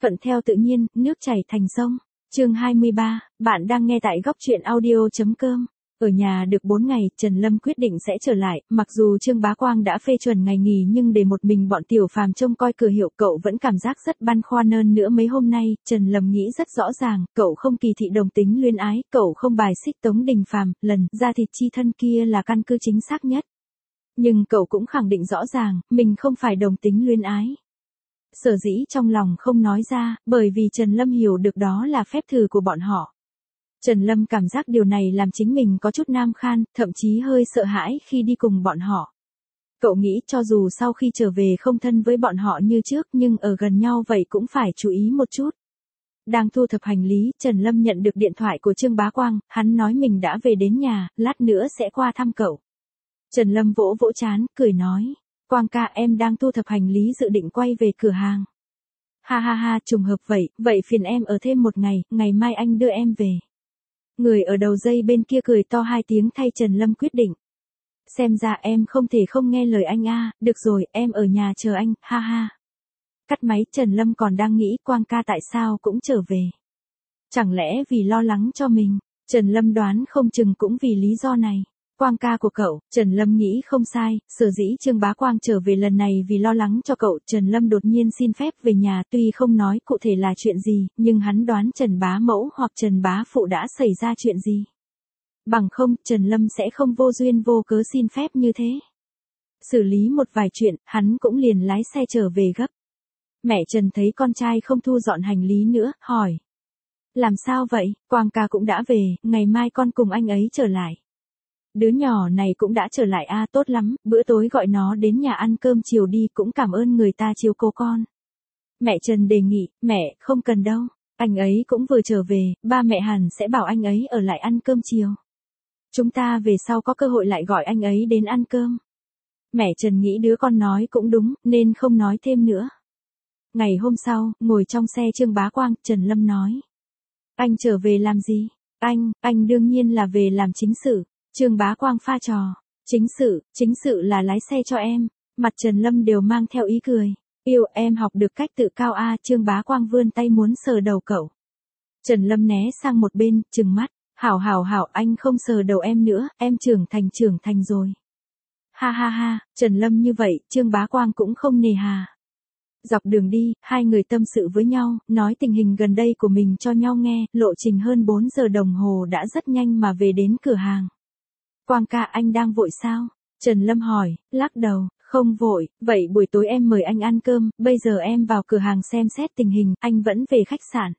Thuận theo tự nhiên, nước chảy thành sông. Chương 23, bạn đang nghe tại góc truyện audio.com. Ở nhà được 4 ngày, Trần Lâm quyết định sẽ trở lại, mặc dù Trương Bá Quang đã phê chuẩn ngày nghỉ nhưng để một mình bọn Tiểu Phàm trông coi cửa hiệu, cậu vẫn cảm giác rất băn khoăn. Hơn nữa mấy hôm nay, Trần Lâm nghĩ rất rõ ràng, cậu không kỳ thị đồng tính luyến ái, cậu không bài xích Tống Đình Phàm, lần ra thịt chi thân kia là căn cứ chính xác nhất. Nhưng cậu cũng khẳng định rõ ràng, mình không phải đồng tính luyến ái. Sở dĩ trong lòng không nói ra, bởi vì Trần Lâm hiểu được đó là phép thử của bọn họ. Trần Lâm cảm giác điều này làm chính mình có chút nam khan, thậm chí hơi sợ hãi khi đi cùng bọn họ. Cậu nghĩ cho dù sau khi trở về không thân với bọn họ như trước nhưng ở gần nhau vậy cũng phải chú ý một chút. Đang thu thập hành lý, Trần Lâm nhận được điện thoại của Trương Bá Quang, hắn nói mình đã về đến nhà, lát nữa sẽ qua thăm cậu. Trần Lâm vỗ vỗ trán, cười nói, Quang ca, em đang thu thập hành lý dự định quay về cửa hàng. Ha ha ha, trùng hợp vậy phiền em ở thêm một ngày, ngày mai anh đưa em về. Người ở đầu dây bên kia cười to 2 tiếng thay Trần Lâm quyết định. Xem ra em không thể không nghe lời anh a, được rồi, em ở nhà chờ anh, ha ha. Cắt máy, Trần Lâm còn đang nghĩ Quang ca tại sao cũng trở về. Chẳng lẽ vì lo lắng cho mình? Trần Lâm đoán không chừng cũng vì lý do này. Quang ca của cậu, Trần Lâm nghĩ không sai, sở dĩ Trương Bá Quang trở về lần này vì lo lắng cho cậu. Trần Lâm đột nhiên xin phép về nhà, tuy không nói cụ thể là chuyện gì, nhưng hắn đoán Trần Bá Mẫu hoặc Trần Bá Phụ đã xảy ra chuyện gì. Bằng không, Trần Lâm sẽ không vô duyên vô cớ xin phép như thế. Xử lý một vài chuyện, hắn cũng liền lái xe trở về gấp. Mẹ Trần thấy con trai không thu dọn hành lý nữa, hỏi. Làm sao vậy, Quang ca cũng đã về, ngày mai con cùng anh ấy trở lại. Đứa nhỏ này cũng đã trở lại a, tốt lắm, bữa tối gọi nó đến nhà ăn cơm chiều đi, cũng cảm ơn người ta chiếu cố con. Mẹ Trần đề nghị, mẹ, không cần đâu, anh ấy cũng vừa trở về, ba mẹ hẳn sẽ bảo anh ấy ở lại ăn cơm chiều. Chúng ta về sau có cơ hội lại gọi anh ấy đến ăn cơm. Mẹ Trần nghĩ đứa con nói cũng đúng, nên không nói thêm nữa. Ngày hôm sau, ngồi trong xe Trương Bá Quang, Trần Lâm nói. Anh trở về làm gì? Anh đương nhiên là về làm chính sự. Trương Bá Quang pha trò. Chính sự là lái xe cho em. Mặt Trần Lâm đều mang theo ý cười. Yêu, em học được cách tự cao a. Trương Bá Quang vươn tay muốn sờ đầu cậu. Trần Lâm né sang một bên, trừng mắt. Hảo, anh không sờ đầu em nữa, em trưởng thành rồi. Ha ha ha, Trần Lâm như vậy, Trương Bá Quang cũng không nề hà. Dọc đường đi, hai người tâm sự với nhau, nói tình hình gần đây của mình cho nhau nghe, lộ trình hơn 4 giờ đồng hồ đã rất nhanh mà về đến cửa hàng. Quang ca, anh đang vội sao? Trần Lâm hỏi, lắc đầu, không vội, vậy buổi tối em mời anh ăn cơm, bây giờ em vào cửa hàng xem xét tình hình, anh vẫn về khách sạn.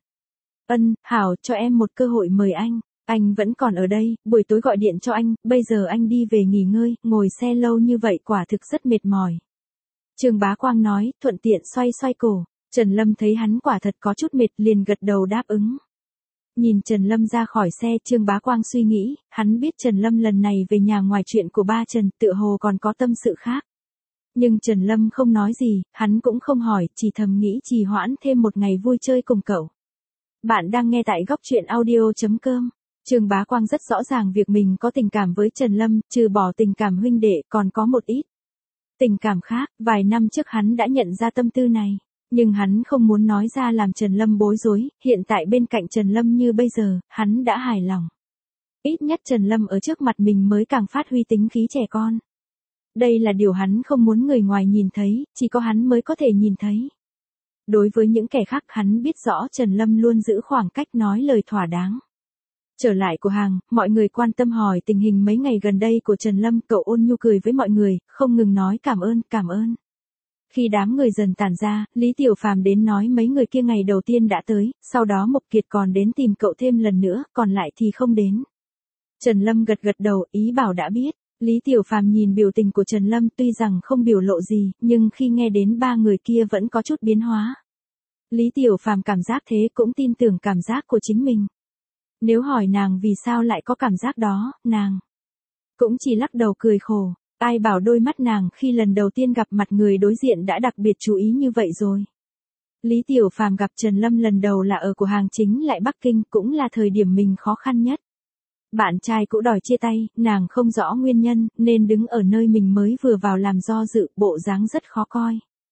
Hảo, cho em một cơ hội mời anh vẫn còn ở đây, buổi tối gọi điện cho anh, bây giờ anh đi về nghỉ ngơi, ngồi xe lâu như vậy quả thực rất mệt mỏi. Trương Bá Quang nói, thuận tiện xoay cổ. Trần Lâm thấy hắn quả thật có chút mệt, liền gật đầu đáp ứng. Nhìn Trần Lâm ra khỏi xe, Trương Bá Quang suy nghĩ, hắn biết Trần Lâm lần này về nhà ngoài chuyện của ba Trần, tựa hồ còn có tâm sự khác. Nhưng Trần Lâm không nói gì, hắn cũng không hỏi, chỉ thầm nghĩ trì hoãn thêm một ngày vui chơi cùng cậu. Bạn đang nghe tại góc truyện audio.com. Trương Bá Quang rất rõ ràng việc mình có tình cảm với Trần Lâm, trừ bỏ tình cảm huynh đệ, còn có một ít tình cảm khác. Vài năm trước hắn đã nhận ra tâm tư này, nhưng hắn không muốn nói ra làm Trần Lâm bối rối. Hiện tại bên cạnh Trần Lâm như bây giờ, hắn đã hài lòng. Ít nhất Trần Lâm ở trước mặt mình mới càng phát huy tính khí trẻ con. Đây là điều hắn không muốn người ngoài nhìn thấy, chỉ có hắn mới có thể nhìn thấy. Đối với những kẻ khác, hắn biết rõ Trần Lâm luôn giữ khoảng cách, nói lời thỏa đáng. Trở lại cửa hàng, mọi người quan tâm hỏi tình hình mấy ngày gần đây của Trần Lâm, cậu ôn nhu cười với mọi người, không ngừng nói cảm ơn. Khi đám người dần tản ra, Lý Tiểu Phàm đến nói mấy người kia ngày đầu tiên đã tới, sau đó Mộc Kiệt còn đến tìm cậu thêm lần nữa, còn lại thì không đến. Trần Lâm gật đầu, ý bảo đã biết. Lý Tiểu Phàm nhìn biểu tình của Trần Lâm, tuy rằng không biểu lộ gì, nhưng khi nghe đến ba người kia vẫn có chút biến hóa. Lý Tiểu Phàm cảm giác thế, cũng tin tưởng cảm giác của chính mình. Nếu hỏi nàng vì sao lại có cảm giác đó, nàng cũng chỉ lắc đầu cười khổ. Ai bảo đôi mắt nàng khi lần đầu tiên gặp mặt người đối diện đã đặc biệt chú ý như vậy rồi. Lý Tiểu Phàm gặp Trần Lâm lần đầu là ở cửa hàng chính lại Bắc Kinh, cũng là thời điểm mình khó khăn nhất. Bạn trai cũ đòi chia tay, nàng không rõ nguyên nhân, nên đứng ở nơi mình mới vừa vào làm do dự, bộ dáng rất khó coi.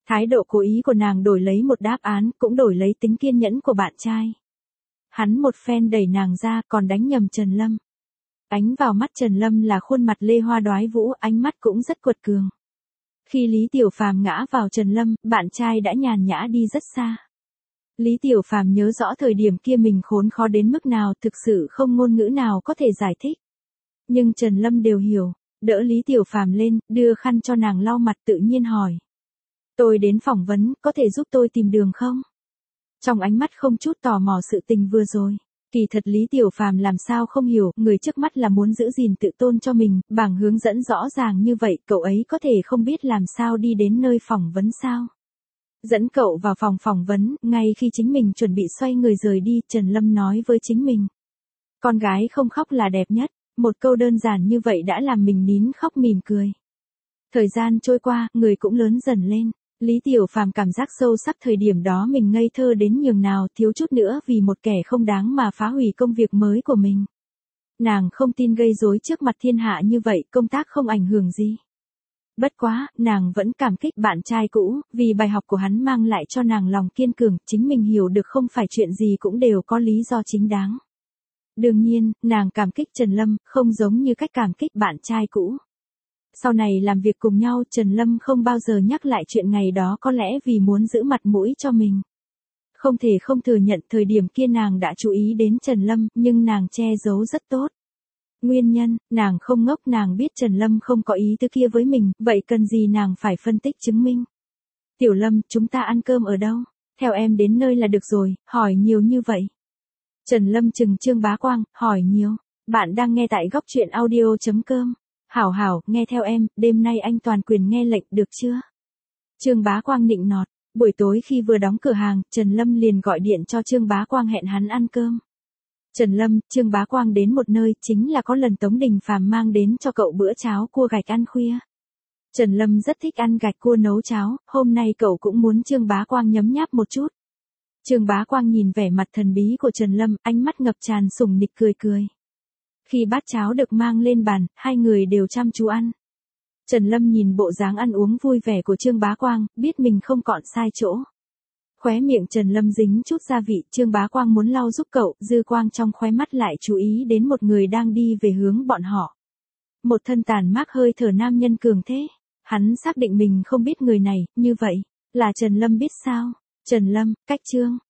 Thái độ cố ý của nàng đổi lấy một đáp án, cũng đổi lấy tính kiên nhẫn của bạn trai. Hắn một phen đẩy nàng ra, còn đánh nhầm Trần Lâm. Ánh vào mắt Trần Lâm là khuôn mặt lê hoa đoái vũ, ánh mắt cũng rất quật cường. Khi Lý Tiểu Phàm ngã vào Trần Lâm, bạn trai đã nhàn nhã đi rất xa. Lý Tiểu Phàm nhớ rõ thời điểm kia mình khốn khó đến mức nào, thực sự không ngôn ngữ nào có thể giải thích. Nhưng Trần Lâm đều hiểu, đỡ Lý Tiểu Phàm lên, đưa khăn cho nàng lau mặt, tự nhiên hỏi. Tôi đến phỏng vấn, có thể giúp tôi tìm đường không? Trong ánh mắt không chút tò mò sự tình vừa rồi. Kỳ thật Lý Tiểu Phàm làm sao không hiểu, người trước mắt là muốn giữ gìn tự tôn cho mình, bảng hướng dẫn rõ ràng như vậy, cậu ấy có thể không biết làm sao đi đến nơi phỏng vấn sao? Dẫn cậu vào phòng phỏng vấn, ngay khi chính mình chuẩn bị xoay người rời đi, Trần Lâm nói với chính mình. Con gái không khóc là đẹp nhất, một câu đơn giản như vậy đã làm mình nín khóc mỉm cười. Thời gian trôi qua, người cũng lớn dần lên. Lý Tiểu Phàm cảm giác sâu sắc thời điểm đó mình ngây thơ đến nhường nào, thiếu chút nữa vì một kẻ không đáng mà phá hủy công việc mới của mình. Nàng không tin gây rối trước mặt thiên hạ như vậy, công tác không ảnh hưởng gì. Bất quá, nàng vẫn cảm kích bạn trai cũ, vì bài học của hắn mang lại cho nàng lòng kiên cường, chính mình hiểu được không phải chuyện gì cũng đều có lý do chính đáng. Đương nhiên, nàng cảm kích Trần Lâm, không giống như cách cảm kích bạn trai cũ. Sau này làm việc cùng nhau, Trần Lâm không bao giờ nhắc lại chuyện ngày đó, có lẽ vì muốn giữ mặt mũi cho mình. Không thể không thừa nhận thời điểm kia nàng đã chú ý đến Trần Lâm, nhưng nàng che giấu rất tốt. Nguyên nhân, nàng không ngốc, nàng biết Trần Lâm không có ý tứ kia với mình, vậy cần gì nàng phải phân tích chứng minh. Tiểu Lâm, chúng ta ăn cơm ở đâu? Theo em đến nơi là được rồi, hỏi nhiều như vậy. Trần Lâm trừng Trương Bá Quang, hỏi nhiều. Bạn đang nghe tại góc truyện audio.com. Hảo hảo, nghe theo em, đêm nay anh toàn quyền nghe lệnh, được chưa? Trương Bá Quang nịnh nọt. Buổi tối khi vừa đóng cửa hàng, Trần Lâm liền gọi điện cho Trương Bá Quang hẹn hắn ăn cơm. Trần Lâm, Trương Bá Quang đến một nơi, chính là có lần Tống Đình Phàm mang đến cho cậu bữa cháo cua gạch ăn khuya. Trần Lâm rất thích ăn gạch cua nấu cháo, hôm nay cậu cũng muốn Trương Bá Quang nhấm nháp một chút. Trương Bá Quang nhìn vẻ mặt thần bí của Trần Lâm, ánh mắt ngập tràn sủng nịch cười cười. Khi bát cháo được mang lên bàn, hai người đều chăm chú ăn. Trần Lâm nhìn bộ dáng ăn uống vui vẻ của Trương Bá Quang, biết mình không còn sai chỗ. Khóe miệng Trần Lâm dính chút gia vị, Trương Bá Quang muốn lau giúp cậu, dư quang trong khóe mắt lại chú ý đến một người đang đi về hướng bọn họ. Một thân tàn mác hơi thở nam nhân cường thế. Hắn xác định mình không biết người này, như vậy, là Trần Lâm biết sao? Trần Lâm, cách Trương